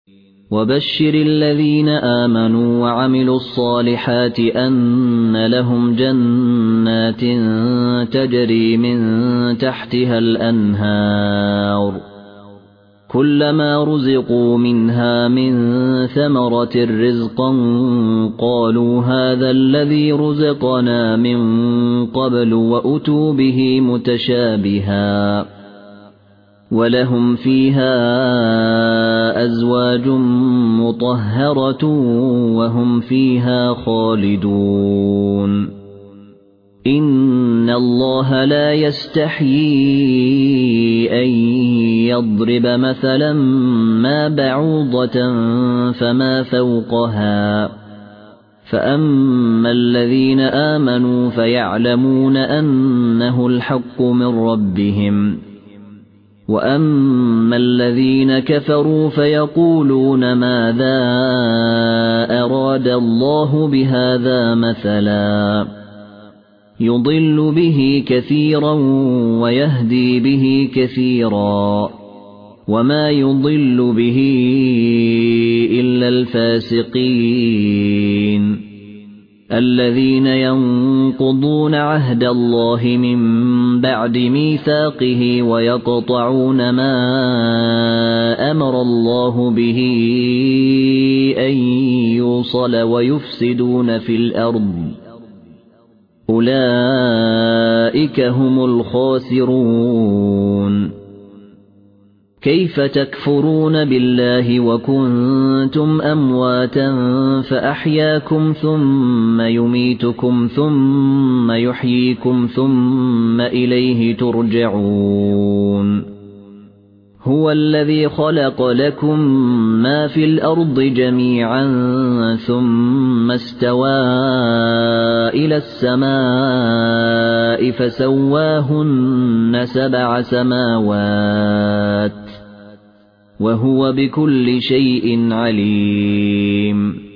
وبشر الذين آمنوا وعملوا الصالحات أن لهم جنات تجري من تحتها الأنهار كلما رزقوا منها من ثمرة رزقا قالوا هذا الذي رزقنا من قبل وأتوا به متشابها ولهم فيها أزواج مطهرة وهم فيها خالدون إن الله لا يستحيي أن يضرب مثلا ما بعوضة فما فوقها فأما الذين آمنوا فيعلمون أنه الحق من ربهم وأما الذين كفروا فيقولون ماذا أراد الله بهذا مثلا يضل به كثيرا ويهدي به كثيرا وما يضل به إلا الفاسقين الذين ينقضون عهد الله من بعد ميثاقه ويقطعون ما أمر الله به أن يوصل ويفسدون في الأرض أولئك هم الخاسرون كيف تكفرون بالله وكنتم أمواتا فأحياكم ثم يميتكم ثم يحييكم ثم إليه ترجعون هو الذي خلق لكم ما في الأرض جميعا ثم استوى إلى السماء فسواهن 7 سماوات وهو بكل شيء عليم